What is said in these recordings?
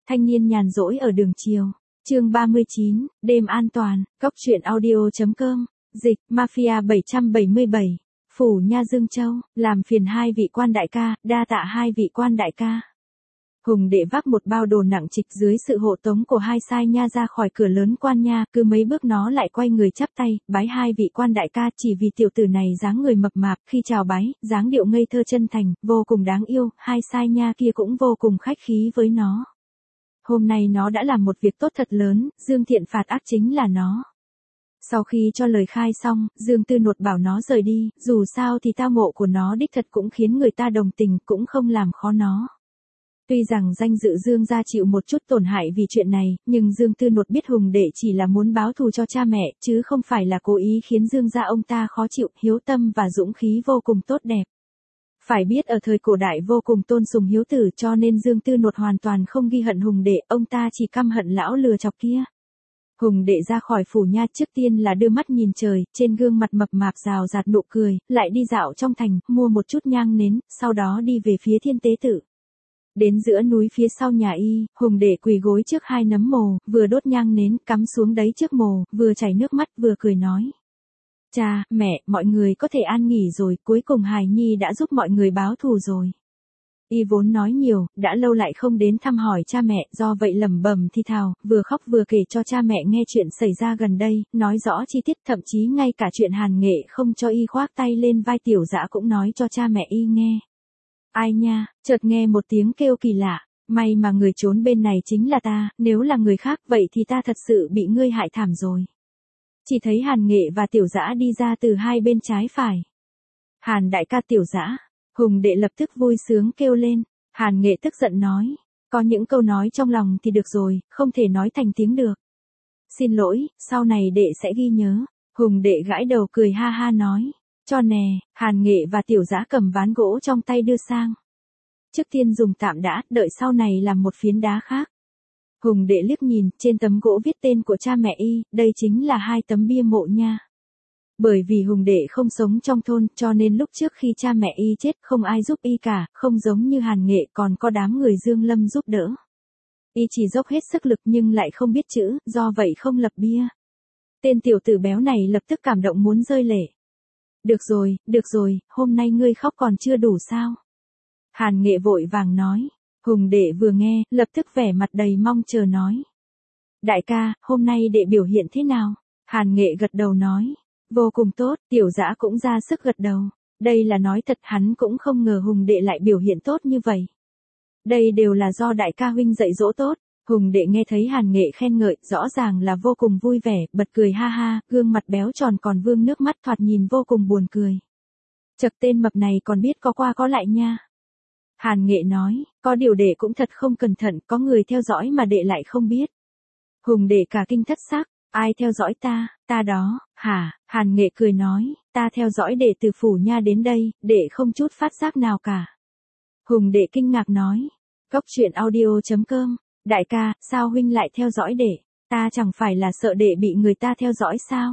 Thanh niên nhàn rỗi ở đường chiều. Chương 39, đêm an toàn, Cóc truyện audio.com, dịch, Mafia 777, Phủ Nha Dương Châu, làm phiền hai vị quan đại ca, đa tạ hai vị quan đại ca. Hùng đệ vác một bao đồ nặng trịch dưới sự hộ tống của hai sai nha ra khỏi cửa lớn quan nha, cứ mấy bước nó lại quay người chắp tay, bái hai vị quan đại ca, chỉ vì tiểu tử này dáng người mập mạp, khi chào bái, dáng điệu ngây thơ chân thành, vô cùng đáng yêu, hai sai nha kia cũng vô cùng khách khí với nó. Hôm nay nó đã làm một việc tốt thật lớn, Dương Thiện phạt ác chính là nó. Sau khi cho lời khai xong, Dương Tư Nột bảo nó rời đi, dù sao thì tao ngộ của nó đích thật cũng khiến người ta đồng tình, cũng không làm khó nó. Tuy rằng danh dự Dương gia chịu một chút tổn hại vì chuyện này, nhưng Dương Tư Nột biết Hùng đệ chỉ là muốn báo thù cho cha mẹ, chứ không phải là cố ý khiến Dương gia ông ta khó chịu, hiếu tâm và dũng khí vô cùng tốt đẹp. Phải biết ở thời cổ đại vô cùng tôn sùng hiếu tử, cho nên Dương Tư Nột hoàn toàn không ghi hận Hùng đệ, ông ta chỉ căm hận lão lừa chọc kia. Hùng đệ ra khỏi phủ nha, trước tiên là đưa mắt nhìn trời, trên gương mặt mập mạp rào rạt nụ cười, lại đi dạo trong thành, mua một chút nhang nến, sau đó đi về phía Thiên Tế Tự. Đến giữa núi phía sau nhà y, Hùng đệ quỳ gối trước hai nấm mồ, vừa đốt nhang nến cắm xuống đấy trước mồ, vừa chảy nước mắt vừa cười nói. Cha, mẹ, mọi người có thể an nghỉ rồi, cuối cùng hài nhi đã giúp mọi người báo thù rồi. Y vốn nói nhiều, đã lâu lại không đến thăm hỏi cha mẹ, do vậy lẩm bẩm thì thào, vừa khóc vừa kể cho cha mẹ nghe chuyện xảy ra gần đây, nói rõ chi tiết, thậm chí ngay cả chuyện Hàn Nghệ không cho y khoác tay lên vai Tiểu Dã cũng nói cho cha mẹ y nghe. Ai nha, chợt nghe một tiếng kêu kỳ lạ, may mà người trốn bên này chính là ta, nếu là người khác vậy thì ta thật sự bị ngươi hại thảm rồi. Chỉ thấy Hàn Nghệ và Tiểu Dã đi ra từ hai bên trái phải. Hàn đại ca Tiểu Dã, Hùng đệ lập tức vui sướng kêu lên. Hàn Nghệ tức giận nói, có những câu nói trong lòng thì được rồi, không thể nói thành tiếng được. Xin lỗi, sau này đệ sẽ ghi nhớ. Hùng đệ gãi đầu cười ha ha nói, cho nè. Hàn Nghệ và Tiểu Dã cầm ván gỗ trong tay đưa sang. Trước tiên dùng tạm đã, đợi sau này làm một phiến đá khác. Hùng đệ liếc nhìn, trên tấm gỗ viết tên của cha mẹ y, đây chính là hai tấm bia mộ nha. Bởi vì Hùng đệ không sống trong thôn, cho nên lúc trước khi cha mẹ y chết không ai giúp y cả, không giống như Hàn Nghệ còn có đám người Dương Lâm giúp đỡ. Y chỉ dốc hết sức lực nhưng lại không biết chữ, do vậy không lập bia. Tên tiểu tử béo này lập tức cảm động muốn rơi lệ. Được rồi, hôm nay ngươi khóc còn chưa đủ sao? Hàn Nghệ vội vàng nói. Hùng đệ vừa nghe, lập tức vẻ mặt đầy mong chờ nói. Đại ca, hôm nay đệ biểu hiện thế nào? Hàn Nghệ gật đầu nói. Vô cùng tốt, Tiểu Dã cũng ra sức gật đầu. Đây là nói thật, hắn cũng không ngờ Hùng đệ lại biểu hiện tốt như vậy. Đây đều là do đại ca huynh dạy dỗ tốt. Hùng đệ nghe thấy Hàn Nghệ khen ngợi, rõ ràng là vô cùng vui vẻ, bật cười ha ha, gương mặt béo tròn còn vương nước mắt thoạt nhìn vô cùng buồn cười. Chật, tên mập này còn biết có qua có lại nha. Hàn Nghệ nói, có điều đệ cũng thật không cẩn thận, có người theo dõi mà đệ lại không biết. Hùng đệ cả kinh thất xác, ai theo dõi ta đó, hả? Hàn Nghệ cười nói, ta theo dõi đệ từ phủ nha đến đây, đệ không chút phát giác nào cả. Hùng đệ kinh ngạc nói, Cóc truyện audio.com, đại ca, sao huynh lại theo dõi đệ? Ta chẳng phải là sợ đệ bị người ta theo dõi sao?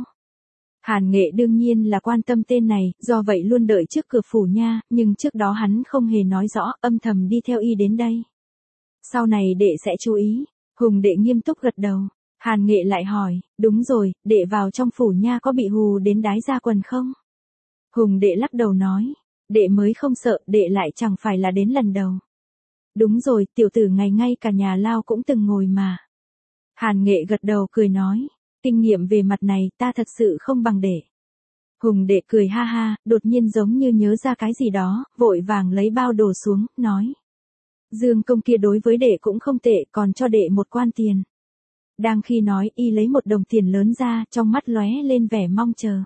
Hàn Nghệ đương nhiên là quan tâm tên này, do vậy luôn đợi trước cửa phủ nha, nhưng trước đó hắn không hề nói rõ, âm thầm đi theo y đến đây. Sau này đệ sẽ chú ý. Hùng đệ nghiêm túc gật đầu. Hàn Nghệ lại hỏi, đúng rồi, đệ vào trong phủ nha có bị hù đến đái ra quần không? Hùng đệ lắc đầu nói, đệ mới không sợ, đệ lại chẳng phải là đến lần đầu. Đúng rồi, tiểu tử ngày ngay cả nhà lao cũng từng ngồi mà. Hàn Nghệ gật đầu cười nói, kinh nghiệm về mặt này ta thật sự không bằng đệ. Hùng đệ cười ha ha, đột nhiên giống như nhớ ra cái gì đó, vội vàng lấy bao đồ xuống, nói. Dương công kia đối với đệ cũng không tệ, còn cho đệ một quan tiền. Đang khi nói, y lấy một đồng tiền lớn ra, trong mắt lóe lên vẻ mong chờ.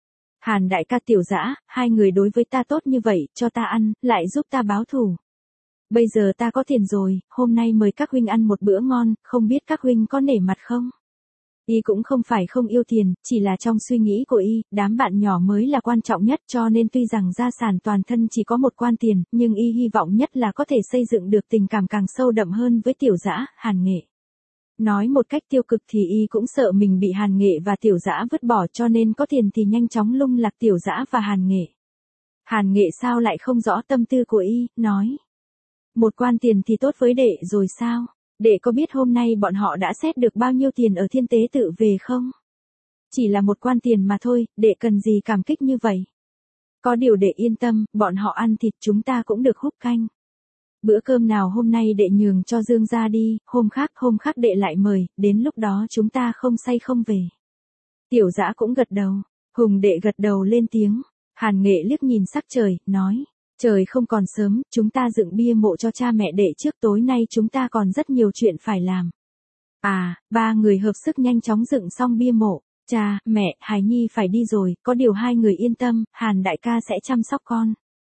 Hàn đại ca Tiểu Dã, hai người đối với ta tốt như vậy, cho ta ăn, lại giúp ta báo thù. Bây giờ ta có tiền rồi, hôm nay mời các huynh ăn một bữa ngon, không biết các huynh có nể mặt không? Y cũng không phải không yêu tiền, chỉ là trong suy nghĩ của y, đám bạn nhỏ mới là quan trọng nhất, cho nên tuy rằng gia sản toàn thân chỉ có một quan tiền, nhưng y hy vọng nhất là có thể xây dựng được tình cảm càng sâu đậm hơn với Tiểu Dã, Hàn Nghệ. Nói một cách tiêu cực thì y cũng sợ mình bị Hàn Nghệ và Tiểu Dã vứt bỏ, cho nên có tiền thì nhanh chóng lung lạc Tiểu Dã và Hàn Nghệ. Hàn Nghệ sao lại không rõ tâm tư của y, nói. Một quan tiền thì tốt với đệ rồi sao? đệ có biết hôm nay bọn họ đã xét được bao nhiêu tiền ở Thiên Tế Tự về không? Chỉ là một quan tiền mà thôi, đệ cần gì cảm kích như vậy? Có điều đệ yên tâm, bọn họ ăn thịt chúng ta cũng được húp canh. Bữa cơm nào hôm nay đệ nhường cho Dương gia đi, hôm khác đệ lại mời, đến lúc đó chúng ta không say không về. Tiểu Dã cũng gật đầu, Hùng đệ gật đầu lên tiếng, Hàn Nghệ liếc nhìn sắc trời, nói, trời không còn sớm, chúng ta dựng bia mộ cho cha mẹ đệ trước, tối nay chúng ta còn rất nhiều chuyện phải làm. À, ba người hợp sức nhanh chóng dựng xong bia mộ, cha, mẹ, Hải Nhi phải đi rồi, có điều hai người yên tâm, Hàn đại ca sẽ chăm sóc con.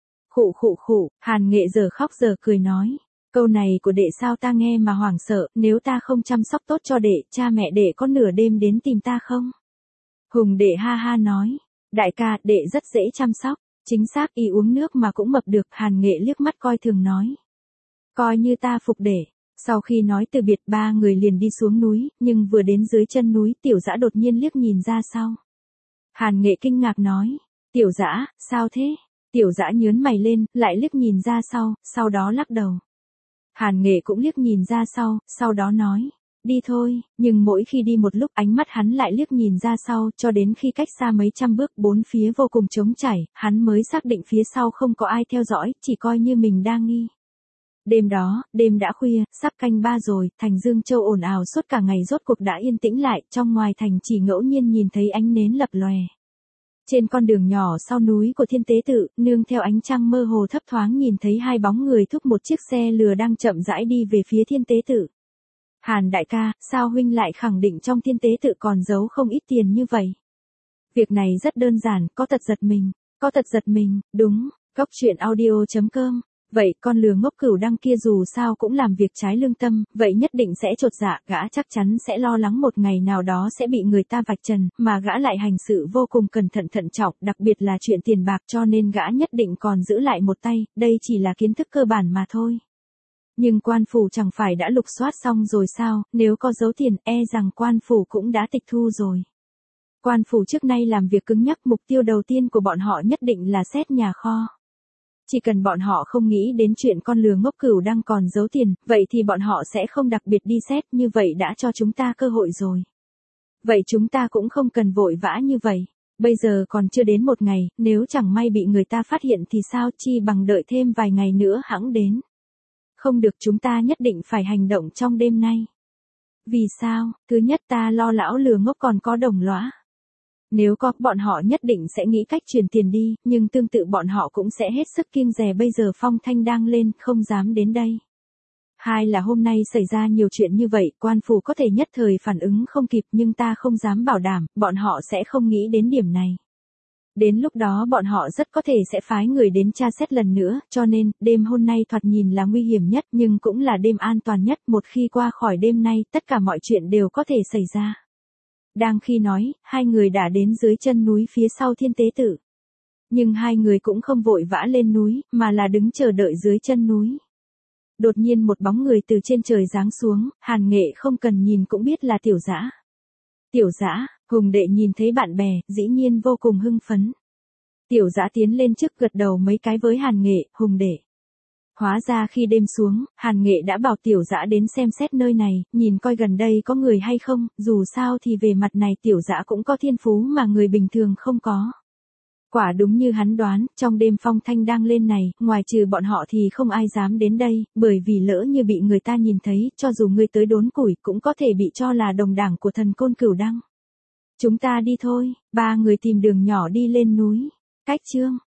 Khụ, Hàn Nghệ giờ khóc giờ cười nói, câu này của đệ sao ta nghe mà hoảng sợ, nếu ta không chăm sóc tốt cho đệ, cha mẹ đệ có nửa đêm đến tìm ta không? Hùng đệ ha ha nói, đại ca, đệ rất dễ chăm sóc, chính xác, y uống nước mà cũng mập được. Hàn Nghệ liếc mắt coi thường nói, coi như ta phục đệ. Sau khi nói từ biệt, ba người liền đi xuống núi, nhưng vừa đến dưới chân núi, Tiểu Dã đột nhiên liếc nhìn ra sau. Hàn Nghệ kinh ngạc nói, Tiểu Dã, sao thế? Tiểu Dã nhớn mày lên, lại liếc nhìn ra sau đó lắc đầu. Hàn Nghệ cũng liếc nhìn ra sau đó nói, đi thôi, nhưng mỗi khi đi một lúc ánh mắt hắn lại liếc nhìn ra sau, cho đến khi cách xa mấy trăm bước, bốn phía vô cùng trống trải, hắn mới xác định phía sau không có ai theo dõi, chỉ coi như mình đang nghi. Đêm đó, đêm đã khuya, sắp canh ba rồi, thành Dương Châu ồn ào suốt cả ngày rốt cuộc đã yên tĩnh lại, trong ngoài thành chỉ ngẫu nhiên nhìn thấy ánh nến lập lòe. Trên con đường nhỏ sau núi của Thiên Tế Tự, nương theo ánh trăng mơ hồ thấp thoáng nhìn thấy hai bóng người thúc một chiếc xe lừa đang chậm rãi đi về phía Thiên Tế Tự. Hàn đại ca, sao huynh lại khẳng định trong Thiên Tế Tự còn giấu không ít tiền như vậy? Việc này rất đơn giản, có tật giật mình, đúng, coctruyện.audio.com. Vậy con lừa ngốc Cửu Đăng kia dù sao cũng làm việc trái lương tâm, vậy nhất định sẽ chột dạ, gã chắc chắn sẽ lo lắng một ngày nào đó sẽ bị người ta vạch trần, mà gã lại hành sự vô cùng cẩn thận thận trọng, đặc biệt là chuyện tiền bạc, cho nên gã nhất định còn giữ lại một tay, đây chỉ là kiến thức cơ bản mà thôi. Nhưng quan phủ chẳng phải đã lục soát xong rồi sao, nếu có giấu tiền, e rằng quan phủ cũng đã tịch thu rồi. Quan phủ trước nay làm việc cứng nhắc, mục tiêu đầu tiên của bọn họ nhất định là xét nhà kho. Chỉ cần bọn họ không nghĩ đến chuyện con lừa ngốc Cửu Đăng còn giấu tiền, vậy thì bọn họ sẽ không đặc biệt đi xét, như vậy đã cho chúng ta cơ hội rồi. Vậy chúng ta cũng không cần vội vã như vậy. Bây giờ còn chưa đến một ngày, nếu chẳng may bị người ta phát hiện thì sao, chi bằng đợi thêm vài ngày nữa hẵng đến. Không được, chúng ta nhất định phải hành động trong đêm nay. Vì sao? Thứ nhất, ta lo lão lừa ngốc còn có đồng lõa. Nếu có, bọn họ nhất định sẽ nghĩ cách chuyển tiền đi, nhưng tương tự bọn họ cũng sẽ hết sức kiêng dè, bây giờ phong thanh đang lên, không dám đến đây. Hai là hôm nay xảy ra nhiều chuyện như vậy, quan phủ có thể nhất thời phản ứng không kịp, nhưng ta không dám bảo đảm, bọn họ sẽ không nghĩ đến điểm này. Đến lúc đó bọn họ rất có thể sẽ phái người đến tra xét lần nữa, cho nên, đêm hôm nay thoạt nhìn là nguy hiểm nhất, nhưng cũng là đêm an toàn nhất, một khi qua khỏi đêm nay, tất cả mọi chuyện đều có thể xảy ra. Đang khi nói, hai người đã đến dưới chân núi phía sau Thiên Tế Tự. Nhưng hai người cũng không vội vã lên núi, mà là đứng chờ đợi dưới chân núi. Đột nhiên một bóng người từ trên trời giáng xuống, Hàn Nghệ không cần nhìn cũng biết là Tiểu Dã. Tiểu Dã, Hùng đệ nhìn thấy bạn bè, dĩ nhiên vô cùng hưng phấn. Tiểu Dã tiến lên trước gật đầu mấy cái với Hàn Nghệ, Hùng đệ. Hóa ra khi đêm xuống, Hàn Nghệ đã bảo Tiểu Dã đến xem xét nơi này, nhìn coi gần đây có người hay không, dù sao thì về mặt này Tiểu Dã cũng có thiên phú mà người bình thường không có. Quả đúng như hắn đoán, trong đêm phong thanh đang lên này, ngoài trừ bọn họ thì không ai dám đến đây, bởi vì lỡ như bị người ta nhìn thấy, cho dù ngươi tới đốn củi cũng có thể bị cho là đồng đảng của thần côn Cửu Đăng. Chúng ta đi thôi, ba người tìm đường nhỏ đi lên núi. Cách chương